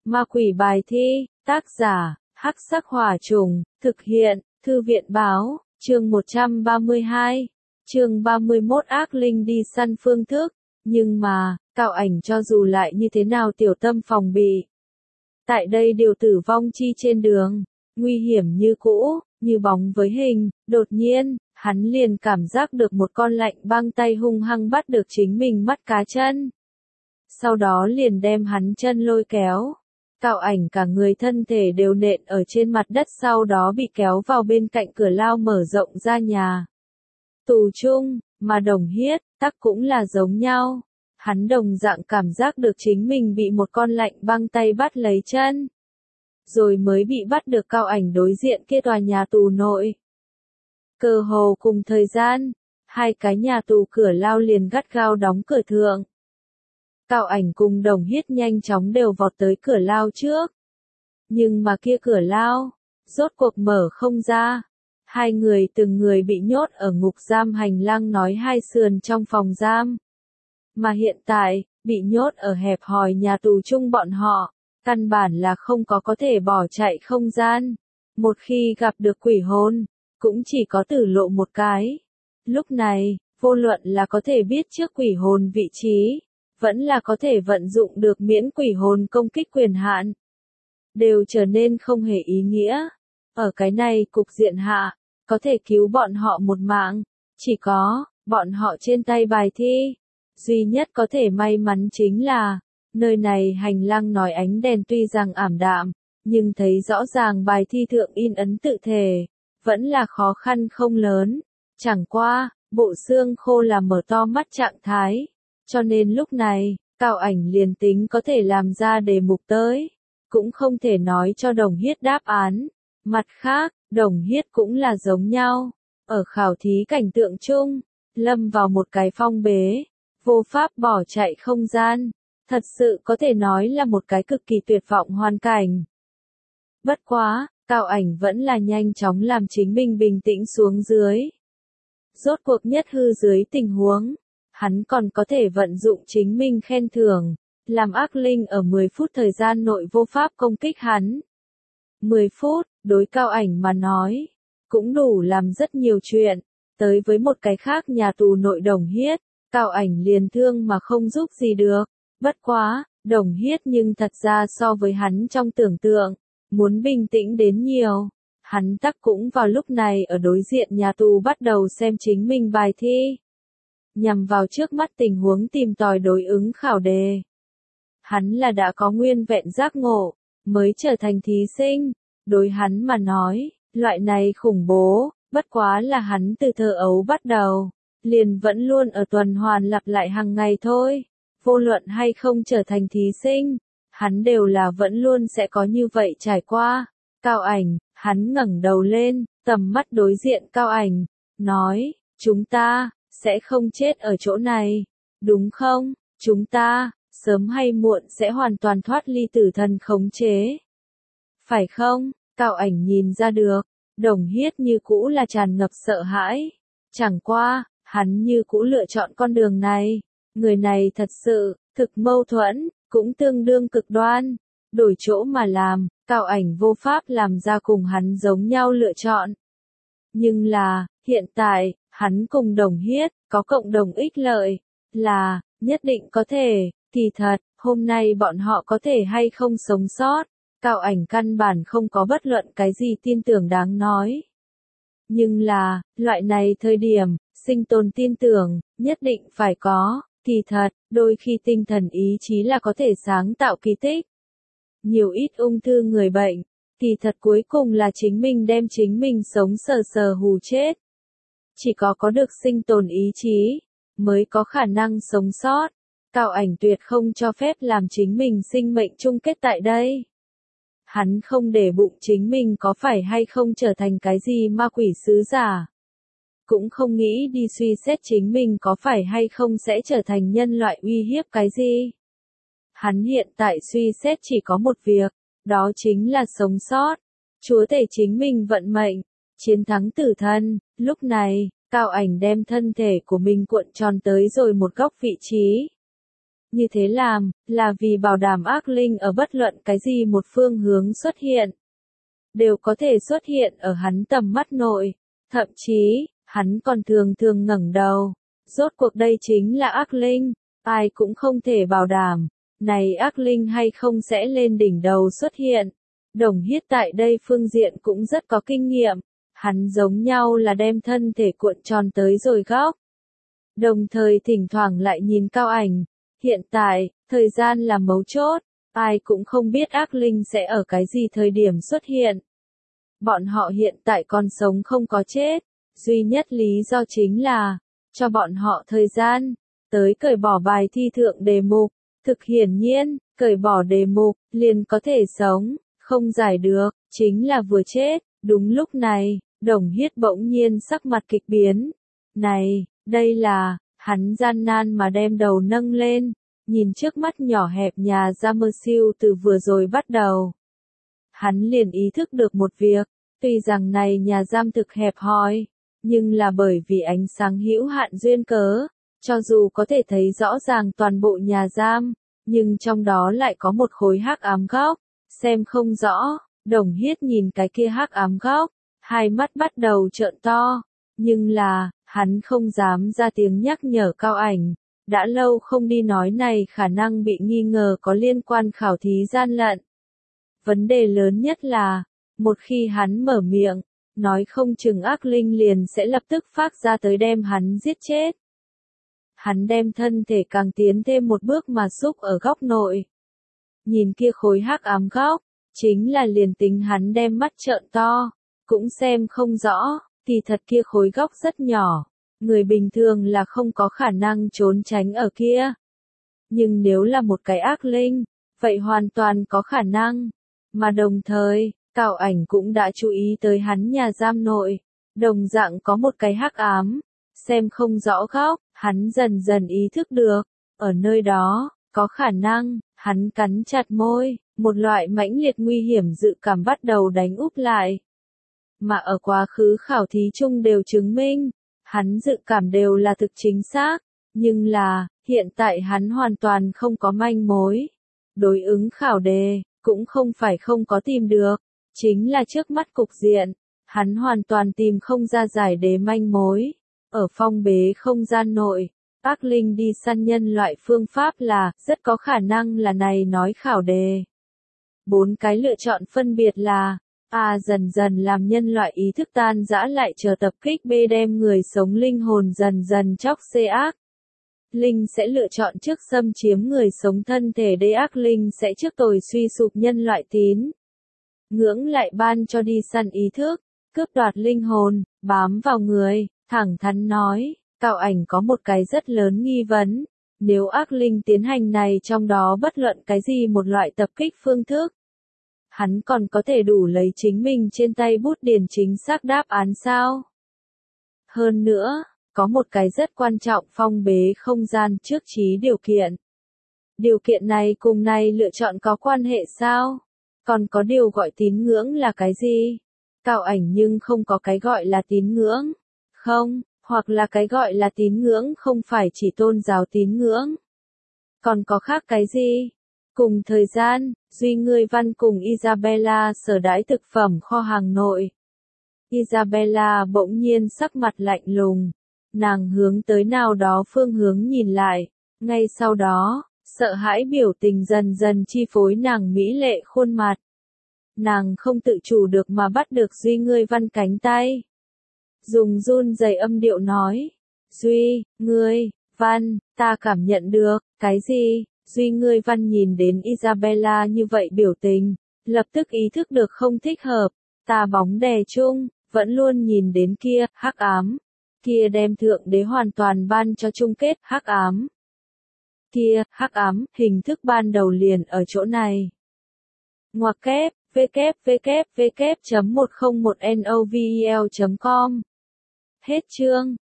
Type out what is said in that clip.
Ma quỷ bài thi, tác giả, Hắc Sắc Hỏa Trùng, thực hiện, Thư viện báo, chương 132, chương 31 ác linh đi săn phương thức, nhưng mà, Cao Ảnh cho dù lại như thế nào tiểu tâm phòng bị. Tại đây điều tử vong chi trên đường, nguy hiểm như cũ, như bóng với hình, đột nhiên, hắn liền cảm giác được một con lạnh băng tay hung hăng bắt được chính mình mắt cá chân. Sau đó liền đem hắn chân lôi kéo. Cao Ảnh cả người thân thể đều nện ở trên mặt đất, sau đó bị kéo vào bên cạnh cửa lao mở rộng ra nhà tù chung, mà Đồng Hiết, tắc cũng là giống nhau. Hắn đồng dạng cảm giác được chính mình bị một con lạnh băng tay bắt lấy chân. Rồi mới bị bắt được Cao Ảnh đối diện kia tòa nhà tù nội. Cơ hồ cùng thời gian, hai cái nhà tù cửa lao liền gắt gao đóng cửa thượng. Cao Ảnh cùng Đồng Hiết nhanh chóng đều vọt tới cửa lao trước. Nhưng mà kia cửa lao, rốt cuộc mở không ra. Hai người từng người bị nhốt ở ngục giam hành lang nói hai sườn trong phòng giam. Mà hiện tại, bị nhốt ở hẹp hòi nhà tù chung bọn họ, căn bản là không có thể bỏ chạy không gian. Một khi gặp được quỷ hồn, cũng chỉ có tử lộ một cái. Lúc này, vô luận là có thể biết trước quỷ hồn vị trí, vẫn là có thể vận dụng được miễn quỷ hồn công kích quyền hạn, đều trở nên không hề ý nghĩa. Ở cái này cục diện hạ, có thể cứu bọn họ một mạng, chỉ có bọn họ trên tay bài thi. Duy nhất có thể may mắn chính là, nơi này hành lang nói ánh đèn tuy rằng ảm đạm, nhưng thấy rõ ràng bài thi thượng in ấn tự thể, vẫn là khó khăn không lớn. Chẳng qua, bộ xương khô là mở to mắt trạng thái, cho nên lúc này, Cao Ảnh liền tính có thể làm ra đề mục tới, cũng không thể nói cho Đồng Hiết đáp án. Mặt khác, Đồng Hiết cũng là giống nhau, ở khảo thí cảnh tượng chung, lâm vào một cái phong bế, vô pháp bỏ chạy không gian, thật sự có thể nói là một cái cực kỳ tuyệt vọng hoàn cảnh. Bất quá, Cao Ảnh vẫn là nhanh chóng làm chính mình bình tĩnh xuống dưới. Rốt cuộc nhất hư dưới tình huống, hắn còn có thể vận dụng chính mình khen thưởng, làm ác linh ở 10 phút thời gian nội vô pháp công kích hắn. 10 phút, đối Cao Ảnh mà nói, cũng đủ làm rất nhiều chuyện. Tới với một cái khác nhà tù nội Đồng Hiết, Cao Ảnh liền thương mà không giúp gì được. Bất quá, Đồng Hiết nhưng thật ra so với hắn trong tưởng tượng, muốn bình tĩnh đến nhiều. Hắn tắc cũng vào lúc này ở đối diện nhà tù bắt đầu xem chính mình bài thi, nhằm vào trước mắt tình huống tìm tòi đối ứng khảo đề. Hắn là đã có nguyên vẹn giác ngộ, mới trở thành thí sinh. Đối hắn mà nói, loại này khủng bố, bất quá là hắn từ thơ ấu bắt đầu, liền vẫn luôn ở tuần hoàn lặp lại hàng ngày thôi. Vô luận hay không trở thành thí sinh, hắn đều là vẫn luôn sẽ có như vậy trải qua. Cao Ảnh, hắn ngẩng đầu lên, tầm mắt đối diện Cao Ảnh, nói, chúng ta sẽ không chết ở chỗ này, đúng không? Chúng ta, sớm hay muộn sẽ hoàn toàn thoát ly tử thần khống chế. Phải không? Cao Ảnh nhìn ra được, Đồng Hiết như cũ là tràn ngập sợ hãi. Chẳng qua, hắn như cũ lựa chọn con đường này. Người này thật sự, thực mâu thuẫn, cũng tương đương cực đoan. Đổi chỗ mà làm, Cao Ảnh vô pháp làm ra cùng hắn giống nhau lựa chọn. Nhưng là, hiện tại, hắn cùng Đồng Hiết, có cộng đồng ích lợi, là, nhất định có thể, kỳ thật, hôm nay bọn họ có thể hay không sống sót, Cao Ảnh căn bản không có bất luận cái gì tin tưởng đáng nói. Nhưng là, loại này thời điểm, sinh tồn tin tưởng, nhất định phải có, kỳ thật, đôi khi tinh thần ý chí là có thể sáng tạo kỳ tích. Nhiều ít ung thư người bệnh, kỳ thật cuối cùng là chính mình đem chính mình sống sờ sờ hù chết. Chỉ có được sinh tồn ý chí, mới có khả năng sống sót. Cao Ảnh tuyệt không cho phép làm chính mình sinh mệnh chung kết tại đây. Hắn không để bụng chính mình có phải hay không trở thành cái gì ma quỷ sứ giả. Cũng không nghĩ đi suy xét chính mình có phải hay không sẽ trở thành nhân loại uy hiếp cái gì. Hắn hiện tại suy xét chỉ có một việc, đó chính là sống sót. Chúa tể chính mình vận mệnh, chiến thắng tử thần. Lúc này, Cao Ảnh đem thân thể của mình cuộn tròn tới rồi một góc vị trí. Như thế làm, là vì bảo đảm ác linh ở bất luận cái gì một phương hướng xuất hiện, đều có thể xuất hiện ở hắn tầm mắt nội. Thậm chí, hắn còn thường thường ngẩng đầu. Rốt cuộc đây chính là ác linh, ai cũng không thể bảo đảm, này ác linh hay không sẽ lên đỉnh đầu xuất hiện. Đồng Hiết tại đây phương diện cũng rất có kinh nghiệm, hắn giống nhau là đem thân thể cuộn tròn tới rồi góc. Đồng thời thỉnh thoảng lại nhìn Cao Ảnh, hiện tại, thời gian là mấu chốt, ai cũng không biết ác linh sẽ ở cái gì thời điểm xuất hiện. Bọn họ hiện tại còn sống không có chết, duy nhất lý do chính là, cho bọn họ thời gian, tới cởi bỏ bài thi thượng đề mục. Thực hiển nhiên, cởi bỏ đề mục, liền có thể sống, không giải được, chính là vừa chết. Đúng lúc này, Đồng Hiết bỗng nhiên sắc mặt kịch biến. Này, đây là, hắn gian nan mà đem đầu nâng lên, nhìn trước mắt nhỏ hẹp nhà giam mơ siêu từ vừa rồi bắt đầu. Hắn liền ý thức được một việc, tuy rằng này nhà giam thực hẹp hòi, nhưng là bởi vì ánh sáng hữu hạn duyên cớ, cho dù có thể thấy rõ ràng toàn bộ nhà giam, nhưng trong đó lại có một khối hắc ám góc, xem không rõ. Đồng Hiết nhìn cái kia hắc ám góc, hai mắt bắt đầu trợn to, nhưng là, hắn không dám ra tiếng nhắc nhở Cao Ảnh, đã lâu không đi nói này khả năng bị nghi ngờ có liên quan khảo thí gian lận. Vấn đề lớn nhất là, một khi hắn mở miệng, nói không chừng ác linh liền sẽ lập tức phát ra tới đem hắn giết chết. Hắn đem thân thể càng tiến thêm một bước mà xúc ở góc nội. Nhìn kia khối hắc ám góc, chính là liền tính hắn đem mắt trợn to, cũng xem không rõ, thì thật kia khối góc rất nhỏ, người bình thường là không có khả năng trốn tránh ở kia. Nhưng nếu là một cái ác linh, vậy hoàn toàn có khả năng. Mà đồng thời, Cao Ảnh cũng đã chú ý tới hắn nhà giam nội, đồng dạng có một cái hắc ám, xem không rõ góc, hắn dần dần ý thức được, ở nơi đó, có khả năng, hắn cắn chặt môi, một loại mãnh liệt nguy hiểm dự cảm bắt đầu đánh úp lại. Mà ở quá khứ khảo thí chung đều chứng minh, hắn dự cảm đều là thực chính xác, nhưng là, hiện tại hắn hoàn toàn không có manh mối. Đối ứng khảo đề, cũng không phải không có tìm được, chính là trước mắt cục diện, hắn hoàn toàn tìm không ra giải đề manh mối. Ở phong bế không gian nội, ác linh đi săn nhân loại phương pháp là, rất có khả năng là này nói khảo đề. 4 cái lựa chọn phân biệt là, A. Dần dần làm nhân loại ý thức tan rã lại chờ tập kích. B. Đem người sống linh hồn dần dần chóc xê ác. Linh sẽ lựa chọn trước xâm chiếm người sống thân thể. D. Ác linh sẽ trước tồi suy sụp nhân loại tín ngưỡng lại ban cho đi săn ý thức, cướp đoạt linh hồn, bám vào người. Thẳng thắn nói, Cao Ảnh có một cái rất lớn nghi vấn, nếu ác linh tiến hành này trong đó bất luận cái gì một loại tập kích phương thức, hắn còn có thể đủ lấy chính mình trên tay bút điền chính xác đáp án sao? Hơn nữa, có một cái rất quan trọng phong bế không gian trước trí điều kiện. Điều kiện này cùng này lựa chọn có quan hệ sao? Còn có điều gọi tín ngưỡng là cái gì? Cao Ảnh nhưng không có cái gọi là tín ngưỡng. Không, hoặc là cái gọi là tín ngưỡng không phải chỉ tôn giáo tín ngưỡng. Còn có khác cái gì? Cùng thời gian, Duy Ngươi Văn cùng Isabella sở đãi thực phẩm kho hàng nội. Isabella bỗng nhiên sắc mặt lạnh lùng. Nàng hướng tới nào đó phương hướng nhìn lại. Ngay sau đó, sợ hãi biểu tình dần dần chi phối nàng mỹ lệ khuôn mặt. Nàng không tự chủ được mà bắt được Duy Ngươi Văn cánh tay. Dùng run rẩy âm điệu nói. Duy, Ngươi, Văn, ta cảm nhận được, cái gì? Duy Ngươi Văn nhìn đến Isabella như vậy biểu tình, lập tức ý thức được không thích hợp, tà bóng đè chung, vẫn luôn nhìn đến kia, hắc ám. Kia đem thượng đế hoàn toàn ban cho chung kết, hắc ám. Kia, hắc ám, hình thức ban đầu liền ở chỗ này. Ngoặc kép, www.101novel.com. Hết chương.